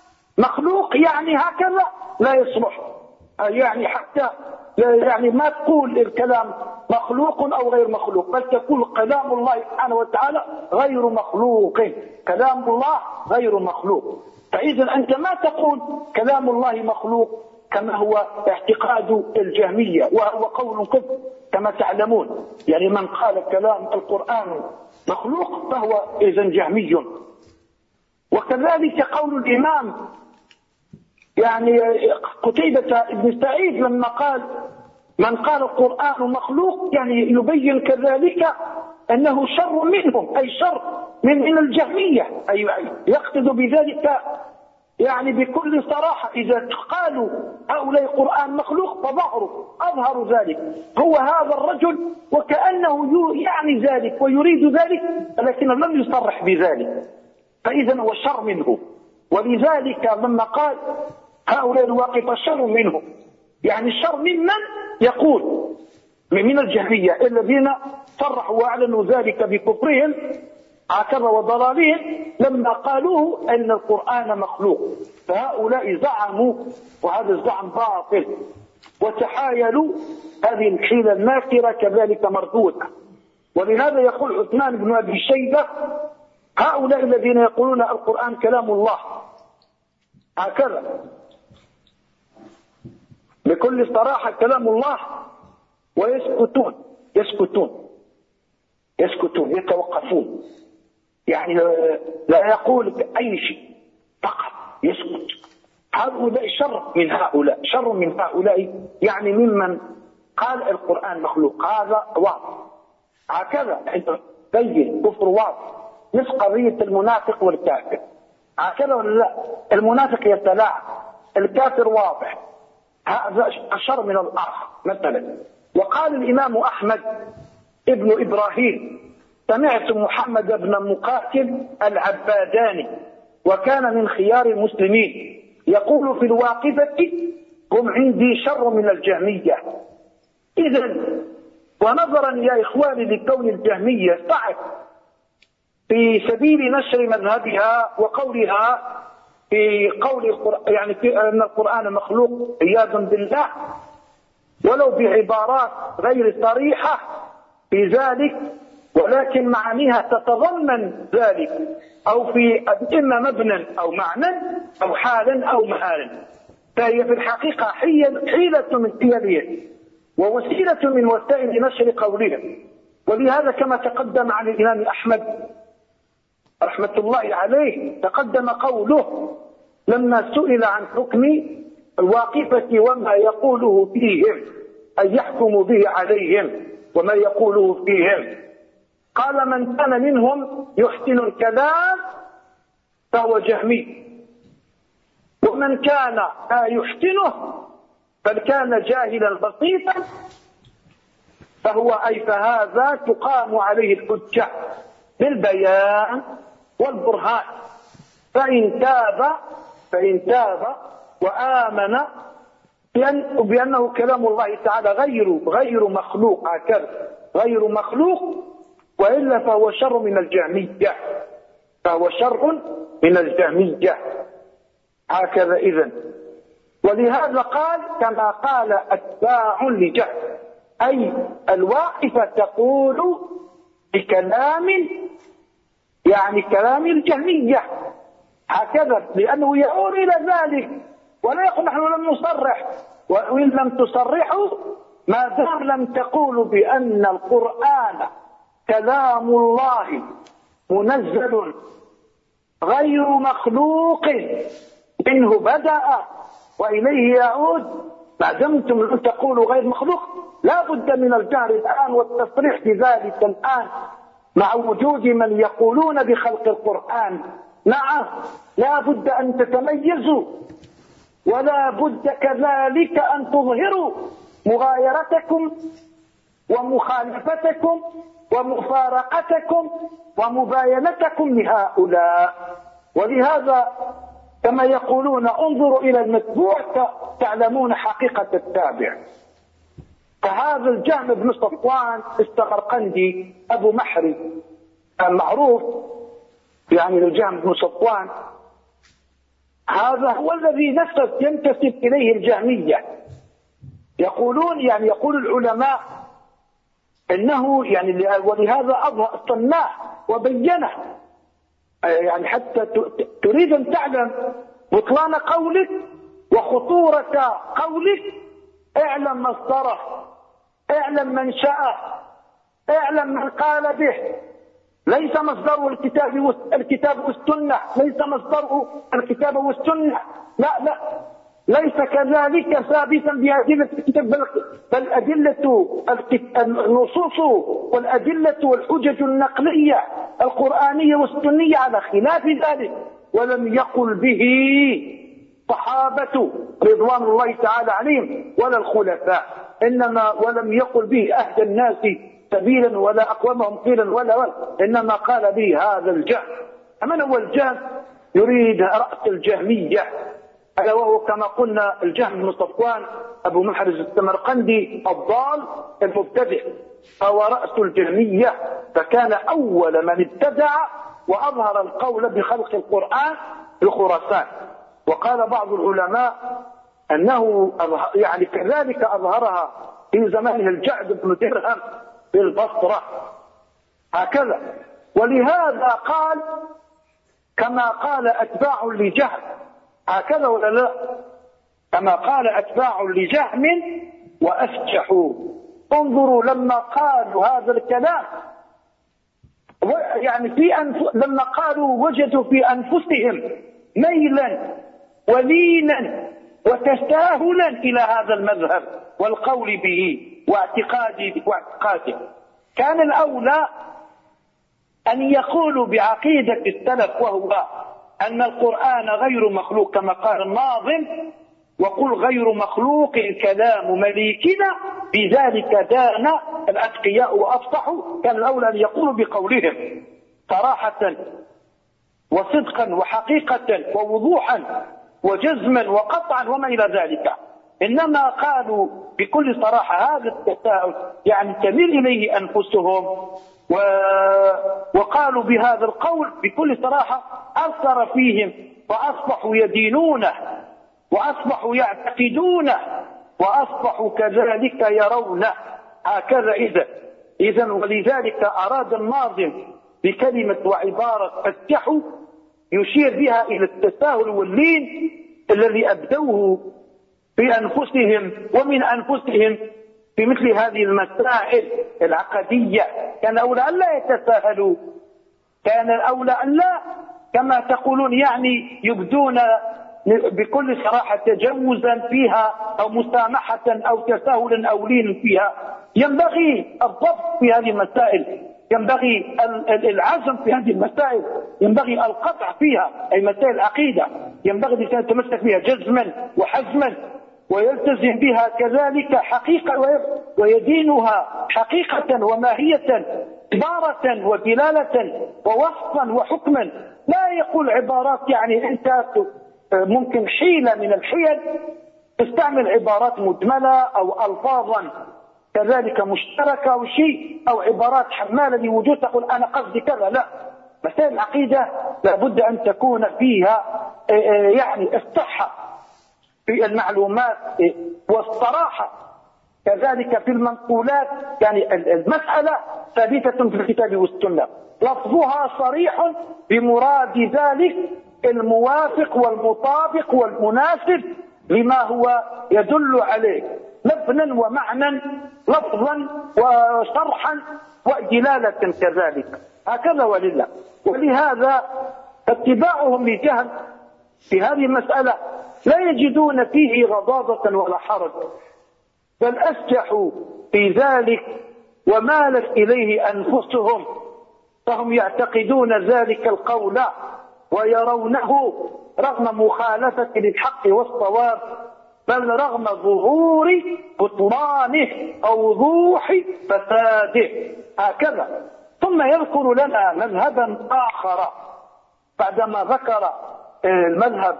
مخلوق يعني هكذا لا يصلح، يعني حتى يعني ما تقول الكلام مخلوق أو غير مخلوق، بل تقول كلام الله سبحانه وتعالى غير مخلوق، كلام الله غير مخلوق. فإذا أنت ما تقول كلام الله مخلوق كما هو اعتقاد الجهمية، وهو قول كفر كما تعلمون. يعني من قال كلام القرآن مخلوق فهو إذن جهمي. وكذلك قول الإمام يعني قتيبة بن سعيد لما قال من قال القرآن مخلوق، يعني يبين كذلك أنه شر منهم، أي شر من من الجهمية، أي يقصد بذلك يعني بكل صراحة إذا قالوا هؤلاء القرآن مخلوق فظهروا أظهروا ذلك هو هذا الرجل، وكأنه يعني ذلك ويريد ذلك لكنه لم يصرح بذلك، فإذا هو شر منه. ولذلك لما قال هؤلاء الواقفة شر منهم، يعني شر ممن يقول من الجهمية الذين صرحوا وأعلنوا ذلك بكفرهم هكذا وضلالهم لما قالوه أن القرآن مخلوق. فهؤلاء زعموا وهذا الزعم باطل، وتحايلوا هذه الحيلة الناكرة كذلك مردودة. ولهذا يقول عثمان بن أبي شيبة هؤلاء الذين يقولون القرآن كلام الله هكذا بكل صراحة كلام الله ويسكتون يسكتون يسكتون يتوقفون، يعني لا يقول أي شيء فقط يسكت. هؤلاء شر من هؤلاء شر من هؤلاء يعني ممن قال القرآن مخلوق. هذا واضح هكذا بين كفر واضح، مثل قضية المنافق والكافر هكذا ولا لا؟ المنافق يتلاعب، الكافر واضح، هذا أشر من الآخر مثلا. وقال الإمام أحمد ابن إبراهيم سمعت محمد بن مقاتل العباداني وكان من خيار المسلمين يقول في الواقفة هم عندي شر من الجهمية، إذن ونظرا يا إخواني لكون الجهمية سعت في سبيل نشر مذهبها وقولها في قول القرآن، يعني في أن القرآن مخلوق عياذا بالله، ولو بعبارات غير صريحة في ذلك، ولكن معانيها تتضمن ذلك، أو في إما مبنى أو معنى أو حالا أو مآلا، فهي في الحقيقة حيلة من حيلهم ووسيلة من وسائل نشر قولهم. ولهذا كما تقدم عن الإمام أحمد رحمة الله عليه، تقدم قوله لما سئل عن حكم الواقفة وما يقوله فيهم، أي يحكم به عليهم وما يقوله فيهم، قال من كان منهم يحسن الكلام فهو جهمي، ومن كان لا يحسنه بل كان جاهلا بسيطا فهو أي فهذا تقام عليه الحجة بالبيان والبرهان، فإن تاب فإن تاب وآمن بأنه كلام الله تعالى غير غير مخلوق، هكذا غير مخلوق، وإلا فهو شر من الجهمية، فهو شر من الجهمية هكذا. إذن ولهذا قال كما قال أتباع لجهم، أي الواقفة تقول بكلام يعني كلام الجهمية هكذا، لأنه يعود إلى ذلك، ولا يقول نحن لم نصرح، وإن لم تصرحوا ما دام لم تقولوا بأن القرآن كلام الله منزل غير مخلوق منه بدأ وإليه يعود، ما دمتم لم تقولوا غير مخلوق لا بد من الجهر الآن والتصريح بذلك الآن، مع وجود من يقولون بخلق القرآن. نعم لا بد أن تتميزوا، ولا بد كذلك أن تظهروا مغايرتكم ومخالفتكم ومفارقتكم ومباينتكم لهؤلاء. ولهذا كما يقولون انظروا إلى المتبوع تعلمون حقيقة التابع. فهذا الجهم بن صفوان السمرقندي أبو محري المعروف يعني الجهم بن صفوان، هذا هو الذي نسب ينتسب إليه الجهمية. يقولون يعني يقول العلماء إنه يعني ولهذا أظهر صناه وبينه، يعني حتى تريد أن تعلم بطلان قولك وخطورة قولك اعلم مصدره، اعلم منشأه، اعلم من قال به. ليس مصدره الكتاب الكتاب والسنة، ليس مصدره الكتاب والسنة، لا لا ليس كذلك ثابتا بأدلة الكتاب، بل أدلة النصوص والأدلة والحجج النقلية القرآنية والسنية على خلاف ذلك، ولم يقل به صحابة رضوان الله تعالى عليهم ولا الخلفاء، إنما ولم يقل به أهدى الناس سبيلا ولا أقومهم قيلا ولا ولا، إنما قال به هذا الجهم. من هو الجهم؟ يريد رأس الجهمية، ألا وهو كما قلنا الجهم بن صفوان أبو محرز السمرقندي الضال المبتدع، فهو رأس الجهمية، فكان أول من ابتدع وأظهر القول بخلق القرآن بخراسان. وقال بعض العلماء أنه يعني كذلك أظهرها في زمانه الجعد بن درهم بالبصرة هكذا. ولهذا قال كما قال أتباع لجهم هكذا ولا لا؟ كما قال أتباع لجهم وأفجحوا. انظروا لما قالوا هذا الكلام يعني في أنف... لما قالوا وجدوا في أنفسهم ميلا ولينا وتساهلا إلى هذا المذهب والقول به واعتقاده واعتقاده. كان الأولى أن يقولوا بعقيدة السلف، وهو أن القرآن غير مخلوق كما قال الناظم، وقل غير مخلوق كلام مليكنا بذلك دان الأتقياء وأفصحوا. كان الأولى أن يقولوا بقولهم صراحة وصدقا وحقيقة ووضوحا وجزما وقطعا وما إلى ذلك. إنما قالوا بكل صراحة هذا التساؤل يعني تميل إليه أنفسهم، و... وقالوا بهذا القول بكل صراحة أثر فيهم وأصبحوا يدينونه وأصبحوا يعتقدونه وأصبحوا كذلك يرونه هكذا. إذا إذا ولذلك أراد الناظم بكلمة وعبارة فتحوا يشير بها إلى التساهل واللين الذي أبدوه بأنفسهم ومن أنفسهم في مثل هذه المسائل العقدية. كان أولى أن لا يتساهلوا، كان الأولى أن لا كما تقولون يعني يبدون بكل صراحة تجوزا فيها أو مسامحة أو تساهلا أو لين فيها. ينبغي الضبط في هذه المسائل، ينبغي العزم في هذه المسائل، ينبغي القطع فيها أي مسائل العقيدة، ينبغي الإنسان يتمسك بها جزما وحزما ويلتزم بها كذلك حقيقة ويدينها حقيقة وماهية عبارة ودلالة ووصفا وحكما. لا يقول عبارات يعني أنت ممكن حيلة من الحيل تستعمل عبارات مجملة أو ألفاظا كذلك مشتركة أو شيء أو عبارات حمالة لوجود تقول أنا قصدي كذا. لا، مسائل العقيدة لابد أن تكون فيها يعني الصحة في المعلومات والصراحة كذلك في المنقولات. يعني المسألة ثابتة في الكتاب والسنة، لفظها صريح بمراد ذلك الموافق والمطابق والمناسب لما هو يدل عليه لفظا ومعنى، لفظا وشرحا ودلالة كذلك هكذا. ولله ولهذا اتباعهم لجهل في هذه المسألة لا يجدون فيه غضاضة ولا حرج، بل أسجحوا في ذلك ومالت إليه أنفسهم، فهم يعتقدون ذلك القول ويرونه رغم مخالفة للحق والصواب، بل رغم ظهور بطلانه أو وضوح فساده هكذا. ثم يذكر لنا مذهبا آخر بعدما ذكر المذهب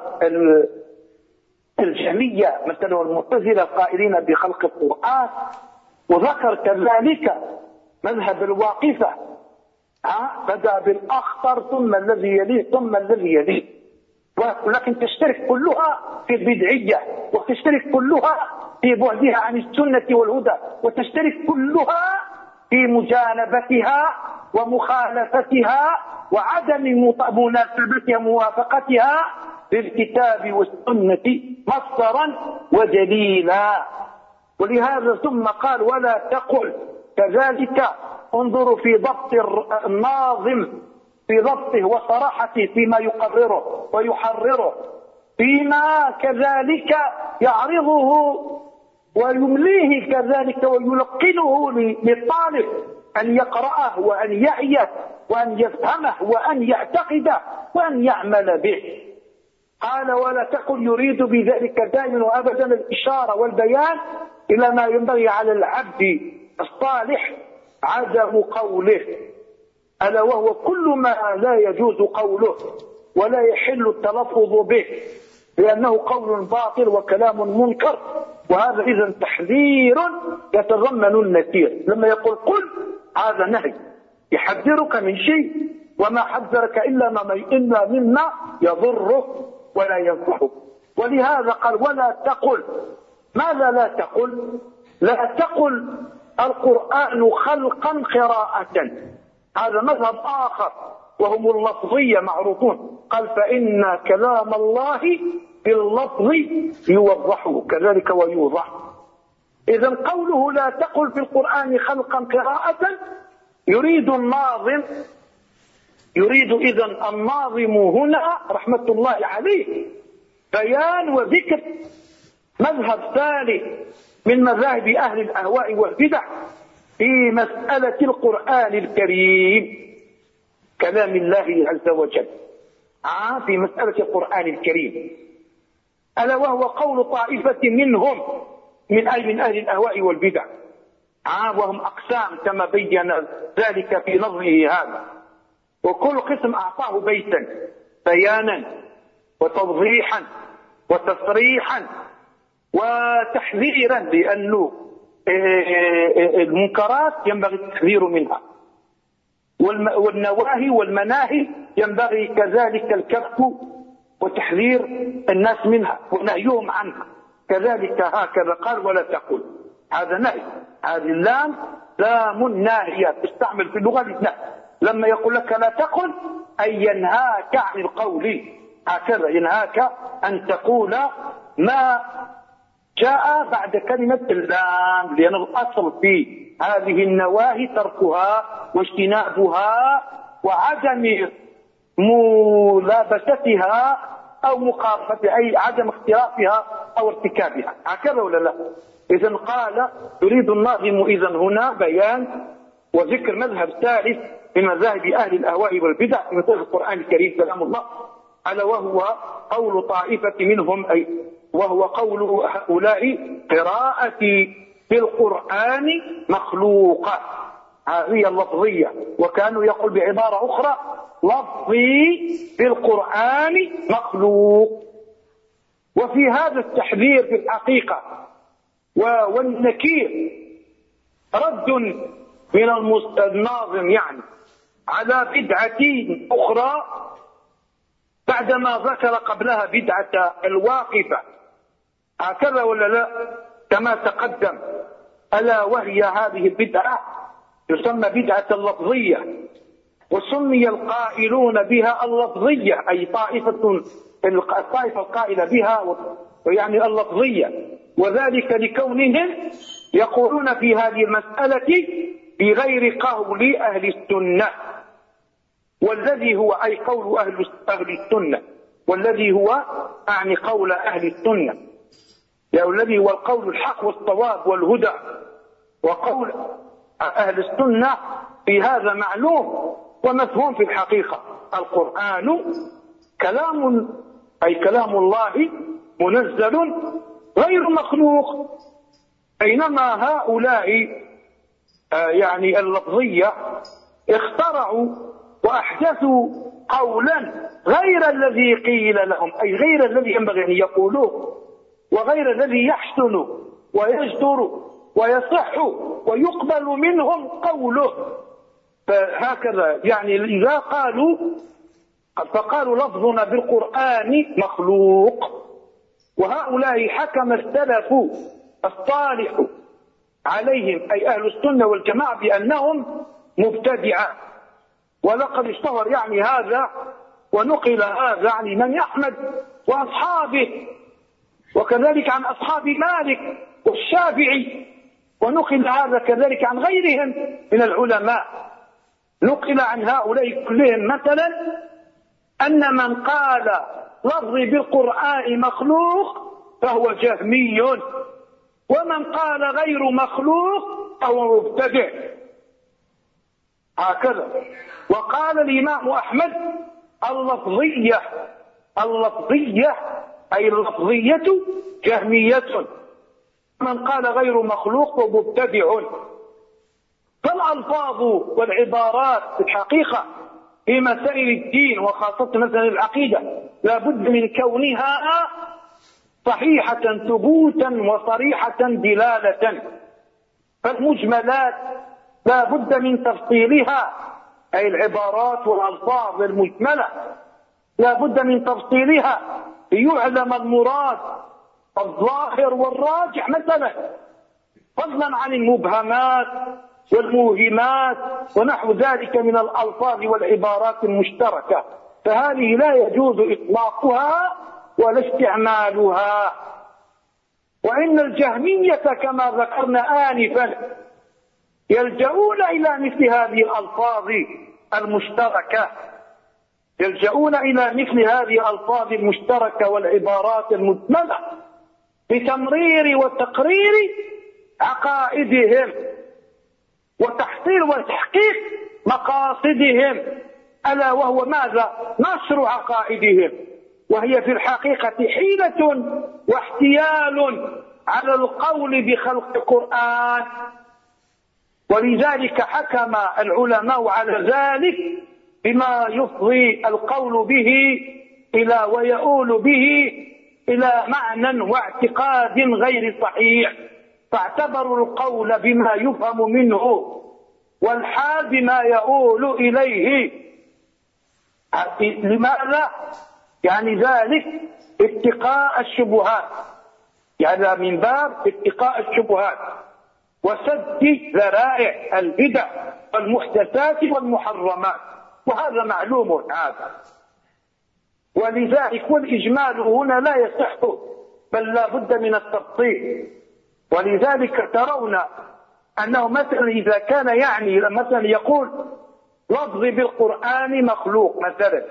الجهمية مثلا المعتزلة القائلين بخلق القرآن، وذكر كذلك مذهب الواقفة بدأ بالأخطر ثم الذي يليه ثم الذي يليه، ولكن تشترك كلها في البدعية وتشترك كلها في بعدها عن السنة والهدى، وتشترك كلها في مجانبتها ومخالفتها وعدم مناسبتها موافقتها للكتاب والسنة مصدرا ودليلا. ولهذا ثم قال ولا تقل كذلك. انظروا في ضبط الناظم في ضبطه وصراحته فيما يقرره ويحرره، فيما كذلك يعرضه ويمليه كذلك ويلقنه للطالب أن يقرأه وأن يعيه وأن يفهمه وأن يعتقده وأن يعمل به. قال ولا تكن يريد بذلك دائما وأبدا الإشارة والبيان إلى ما ينبغي على العبد الصالح عدم قوله، ألا وهو كل ما لا يجوز قوله ولا يحل التلفظ به، لأنه قول باطل وكلام منكر. وهذا إذن تحذير يتضمن النكير. لما يقول قل هذا نهي يحذرك من شيء، وما حذرك إلا ما إلا مما يضره ولا ينفعه. ولهذا قال ولا تقل. ماذا لا تقل؟ لا تقل القرآن خلقا قراءة، هذا مذهب آخر وهم اللفظية معروفون. قال فإن كلام الله باللفظ يوضحه كذلك ويوضح. إذن قوله لا تقل في القرآن خلقا قراءة يريد الناظم يريد إذن الناظم هنا رحمة الله عليه بيان وذكر مذهب ثالث من مذاهب أهل الأهواء والبدع في مسألة القرآن الكريم كلام الله عز وجل. آه في مسألة القرآن الكريم، ألا وهو قول طائفة منهم من أي من أهل الأهواء والبدع. آه وهم أقسام كما بين ذلك في نظمه هذا، وكل قسم أعطاه بيتا بيانا وتوضيحا وتصريحا وتحذيرا، لأنه المنكرات ينبغي التحذير منها، والنواهي والمناهي ينبغي كذلك الكف وتحذير الناس منها ونهيهم عنها كذلك. هكذا قال ولا تقل، هذا نهي، هذه اللام لام ناهية تستعمل في اللغة للنهي. لما يقول لك لا تقل أي ينهاك عن القول، هكذا ينهاك أن تقول ما جاء بعد كلمة اللام، لأن الأصل في هذه النواهي تركها واجتنابها وعدم ملابستها أو مقارفتها، أي عدم اختلافها أو ارتكابها، هكذا ولا لا؟ إذن قال يريد الناظم إذن هنا بيان وذكر مذهب ثالث من مذاهب أهل الأهواء والبدع في مثل القرآن الكريم كلام الله، ألا وهو قول طائفة منهم، أي وهو قول هؤلاء قراءتي في القرآن مخلوقة، هذه اللفظية. وكانوا يقول بعبارة أخرى لفظي في القرآن مخلوق. وفي هذا التحذير في الحقيقة والنكير رد من الناظم يعني على بدعة أخرى بعدما ذكر قبلها بدعة الواقفة، هكذا ولا لا؟ كما تقدم، ألا وهي هذه البدعة تسمى بدعة اللفظية، وسمي القائلون بها اللفظية، أي طائفة الطائفة القائلة بها يعني اللفظية، وذلك لكونهم يقولون في هذه المسألة بغير قول أهل السنة، والذي هو أي قول أهل أهل السنة، والذي هو أعني قول أهل السنة، يعني الذي هو القول الحق والصواب والهدى. وقول أهل السنة في هذا معلوم ومفهوم في الحقيقة، القرآن كلام أي كلام الله منزل غير مخلوق، بينما هؤلاء يعني اللفظية اخترعوا وأحدثوا قولا غير الذي قيل لهم، أي غير الذي ينبغي أن يقولوه، وغير الذي يحسن ويجدر ويصح ويقبل منهم قوله. فهكذا يعني إذا قالوا فقالوا لفظنا بالقرآن مخلوق، وهؤلاء حكم السلف الصالح عليهم أي أهل السنة والجماعة بأنهم مبتدعة. ولقد اشتهر يعني هذا ونقل هذا عن الإمام أحمد وأصحابه، وكذلك عن أصحاب مالك والشافعي، ونقل هذا كذلك عن غيرهم من العلماء. نقل عن هؤلاء كلهم مثلا أن من قال لفظي بالقرآن مخلوق فهو جهمي، ومن قال غير مخلوق فهو مبتدع، هكذا. وقال الإمام أحمد اللفظية اللفظية أي اللفظية جهمية، من قال غير مخلوق فمبتدع. فالألفاظ والعبارات في الحقيقة في مسائل الدين وخاصة مسائل العقيدة لا بد من كونها صحيحة ثبوتا وصريحة دلالة. فالمجملات لا بد من تفصيلها، أي العبارات والألفاظ المجملة لا بد من تفصيلها ليعلم المراد الظاهر والراجح مثلا، فضلا عن المبهمات والموهمات ونحو ذلك من الألفاظ والعبارات المشتركة، فهذه لا يجوز إطلاقها ولا استعمالها. وإن الجهمية كما ذكرنا آنفا يلجؤون إلى مثل هذه الألفاظ المشتركة، يلجؤون إلى مثل هذه الألفاظ المشتركة والعبارات المجملة بتمرير وتقرير عقائدهم وتحصيل وتحقيق مقاصدهم، ألا وهو ماذا؟ نشر عقائدهم، وهي في الحقيقة حيلة واحتيال على القول بخلق القرآن. ولذلك حكم العلماء على ذلك بما يفضي القول به إلى ويؤول به إلى معنى واعتقاد غير صحيح، فاعتبروا القول بما يفهم منه والحال بما يؤول إليه. لماذا؟ يعني ذلك اتقاء الشبهات، يعني من باب اتقاء الشبهات وسد ذرائع البدع والمحدثات والمحرمات، وهذا معلوم هذا. ولذلك والإجمال هنا لا يصح، بل لا بد من التفصيل. ولذلك ترون أنه مثلا إذا كان يعني مثلا يقول لفظي بالقرآن مخلوق مثلا،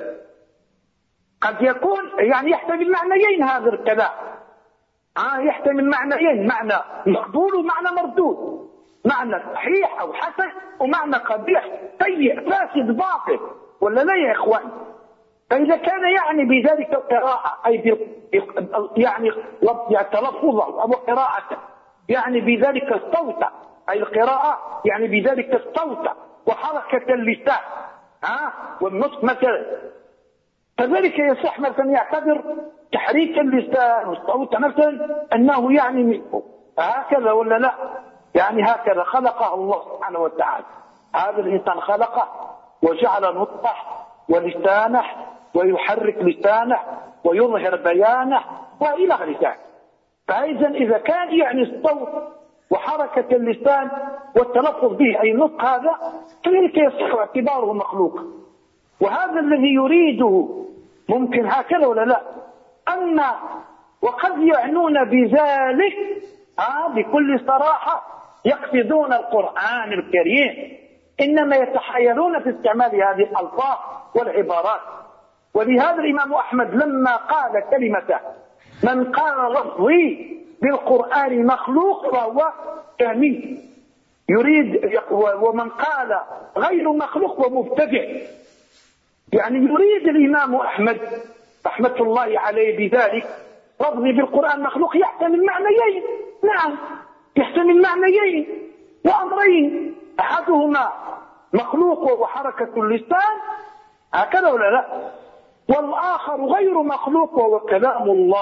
قد يكون يعني يحتمل معنيين هذا الكلام، آه يحتمل معنيين، معنى مقبول ومعنى مردود، معنى صحيح أو حسن ومعنى قبيح سيء فاسد باطل، ولا لا يا إخوان؟ فإذا كان يعني بذلك القراءة أي يعني تلفظا أو قراءة، يعني بذلك الصوت أي القراءة، يعني بذلك الصوت وحركة اللسان ها والنطق مثلا، فذلك يصح مثلا يعتبر تحريك اللسان والصوت مثلا أنه يعني هكذا ولا لا؟ يعني هكذا خلقه الله سبحانه وتعالى، هذا الإنسان خلقه وجعل نطقه ولسانه ويحرك لسانه ويظهر بيانه وإلى غير ذلك. فإذا إذا كان يعني الصوت وحركة اللسان والتلفظ به أي نطق هذا، فذلك يصح اعتباره مخلوق، وهذا الذي يريده ممكن هكذا ولا لا؟ أما وقد يعنون بذلك آه بكل صراحة يقصدون القرآن الكريم، إنما يتحيرون في استعمال هذه الألفاظ والعبارات. ولهذا الإمام أحمد لما قال كلمته من قال لفظي بالقرآن مخلوق فهو جهمي يريد، ومن قال غير مخلوق ومبتدع. يعني يريد الإمام أحمد رحمة الله عليه بذلك لفظي بالقرآن مخلوق يحتمل معنيين، نعم يحتمل معنيين وأمرين، أحدهما مخلوق وحركة اللسان هكذا ولا لا، والآخر غير مخلوق وهو كلام الله.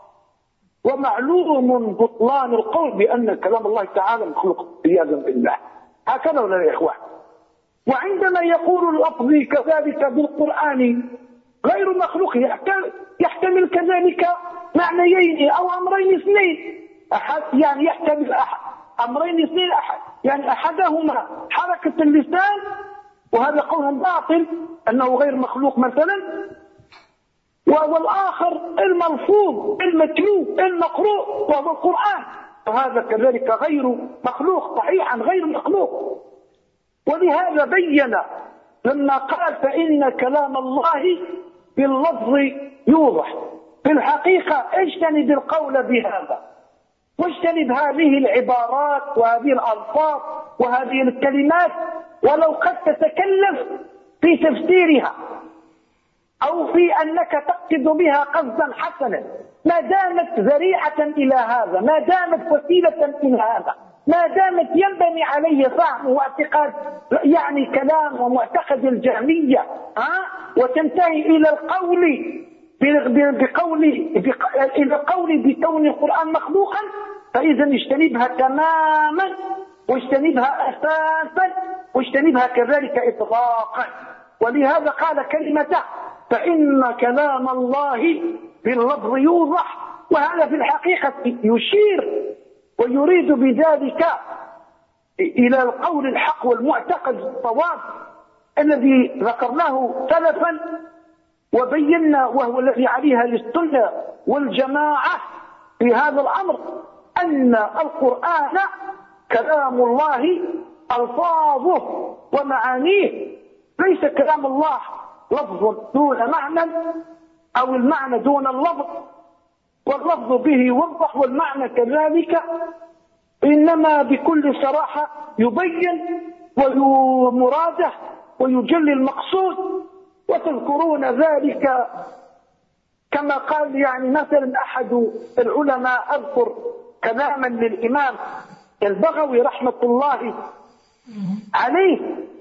ومعلوم بطلان القول بأن كلام الله تعالى مخلوق عياذا بالله، هكذا ولا يا إخوان؟ وعندما يقول اللفظ كذلك بالقرآن غير مخلوق يحتمل كذلك معنيين أو أمرين اثنين، أحد يعني يحتمل أحد أمرين اثنين، أحد يعني أحدهما حركة اللسان وهذا قول باطل أنه غير مخلوق مثلا، والآخر الملفوظ المتلو المقروء وهو القرآن، فهذا كذلك غير مخلوق صحيحا غير مخلوق. ولهذا بين لما قال فإن كلام الله باللفظ يوضح، في الحقيقة اجتنب القول بهذا واجتنب هذه العبارات وهذه الألفاظ وهذه الكلمات ولو قد تتكلف في تفسيرها أو في أنك تقصد بها قصدا حسنا، ما دامت ذريعة إلى هذا، ما دامت وسيلة إلى هذا، ما دامت ينبني عليه فهم واعتقاد يعني كلام ومعتقد الجهمية ها وتنتهي إلى القول بقول إلى القول بكون القرآن مخلوقا، فإذا اجتنبها تماما واجتنبها أساسا واجتنبها كذلك إطلاقا. ولهذا قال كلمته فإن كلام الله باللفظ يوضح، وهذا في الحقيقة يشير ويريد بذلك إلى القول الحق والمعتقد الصواب الذي ذكرناه سلفا وبينا، وهو الذي عليها للسنة والجماعة في هذا الأمر، أن القرآن كلام الله ألفاظه ومعانيه، ليس كلام الله لفظ دون معنى أو المعنى دون اللفظ، واللفظ به يوضح والمعنى كذلك، إنما بكل صراحة يبين ومراده ويجلي المقصود. وتذكرون ذلك كما قال يعني مثلا أحد العلماء، أذكر كلاما للإمام البغوي رحمة الله عليه،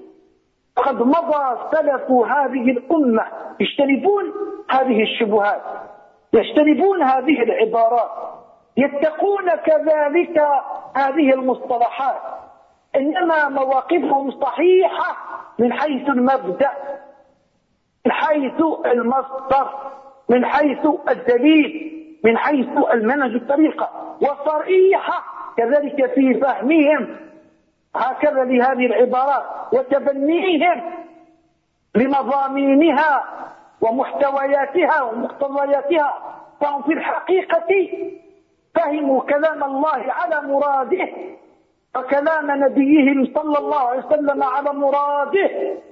قد مضى سلف هذه الأمة يجتنبون هذه الشبهات يجتنبون هذه العبارات، يتقون كذلك هذه المصطلحات، إنما مواقفهم صحيحة من حيث المبدأ، من حيث المصدر، من حيث الدليل، من حيث المنهج الطريقة، وصريحة كذلك في فهمهم هكذا لهذه العبارات وتبنيهم لمضامينها ومحتوياتها ومقتضياتها. فهم في الحقيقة فهموا كلام الله على مراده وكلام نبيهم صلى الله عليه وسلم على مراده،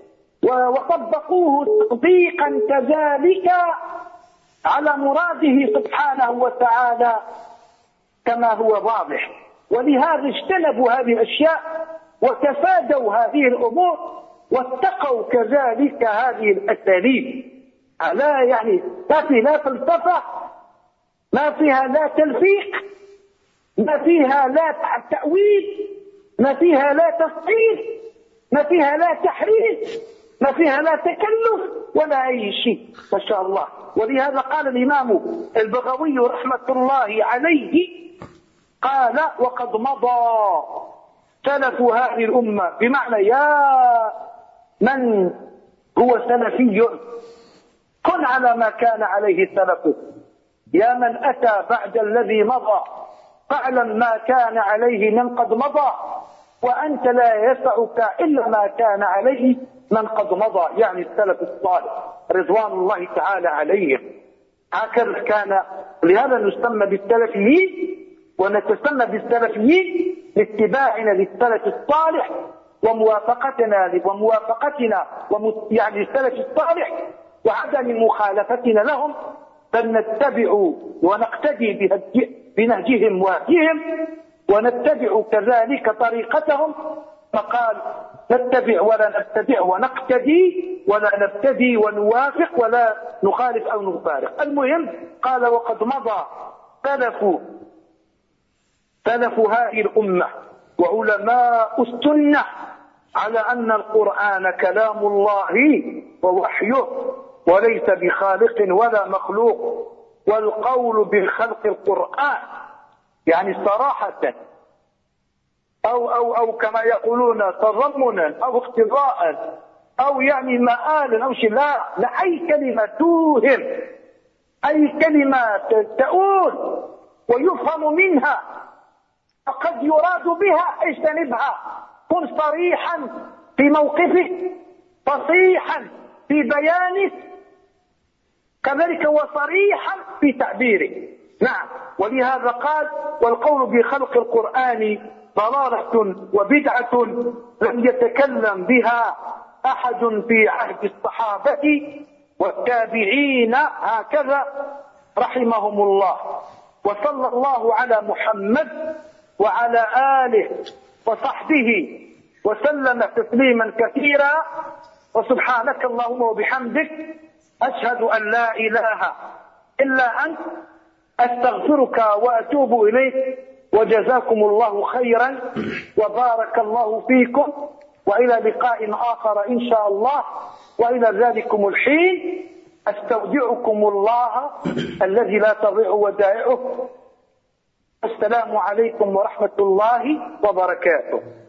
وطبقوه تطبيقا كذلك على مراده سبحانه وتعالى كما هو واضح. ولهذا اجتنبوا هذه الأشياء وتفادوا هذه الأمور واتقوا كذلك هذه الأساليب. لا يعني ما في لا فلسفة، ما فيها لا تلفيق، ما فيها لا تأويل، ما فيها لا تصحيح، ما فيها لا تحريف، ما فيها لا تكلف ولا أي شيء ما شاء الله. ولهذا قال الإمام البغوي رحمة الله عليه قال: وقد مضى سلف هذه الأمة، بمعنى يا من هو سلفي كن على ما كان عليه سلفه، يا من أتى بعد الذي مضى فاعلم ما كان عليه من قد مضى، وأنت لا يسعك إلا ما كان عليه من قد مضى، يعني السلف الصالح رضوان الله تعالى عليهم. هكذا كان. لهذا نسمى بالسلفيين، ونتسمى بالسلفيين لاتباعنا للسلف الصالح وموافقتنا وموافقتنا يعني السلف الصالح وعدم مخالفتنا لهم، بل نتبع ونقتدي بنهجهم وهديهم ونتبع كذلك طريقتهم. فقال: نتبع ولا نبتدع، ونقتدي ولا نبتدي، ونوافق ولا نخالف أو نفارق. المهم قال: وقد مضى سلف سلف هذه الأمة وعلماء السنة على أن القرآن كلام الله ووحيه وليس بخالق ولا مخلوق، والقول بخلق القرآن يعني صراحة أو, أو, أو كما يقولون تضمنا أو اقتضاء أو يعني مآلا أو شيء، لا, لا أي كلمة توهم، أي كلمة تؤول ويفهم منها فقد يراد بها اجتنبها. كن صريحا في موقفك، فصيحا في بيانك، كذلك وصريحا في تعبيرك. نعم. ولهذا قال: والقول بخلق القرآن ضلالة وبدعة لم يتكلم بها أحد في عهد الصحابة والتابعين هكذا رحمهم الله. وصلى الله على محمد وعلى آله وصحبه وسلم تسليما كثيرا. وسبحانك اللهم وبحمدك أشهد أن لا إله إلا أنت أستغفرك وأتوب إليك. وجزاكم الله خيرا وبارك الله فيكم، وإلى لقاء آخر إن شاء الله. وإلى ذلكم الحين أستودعكم الله الذي لا تضيع ودائعه. السلام عليكم ورحمة الله وبركاته.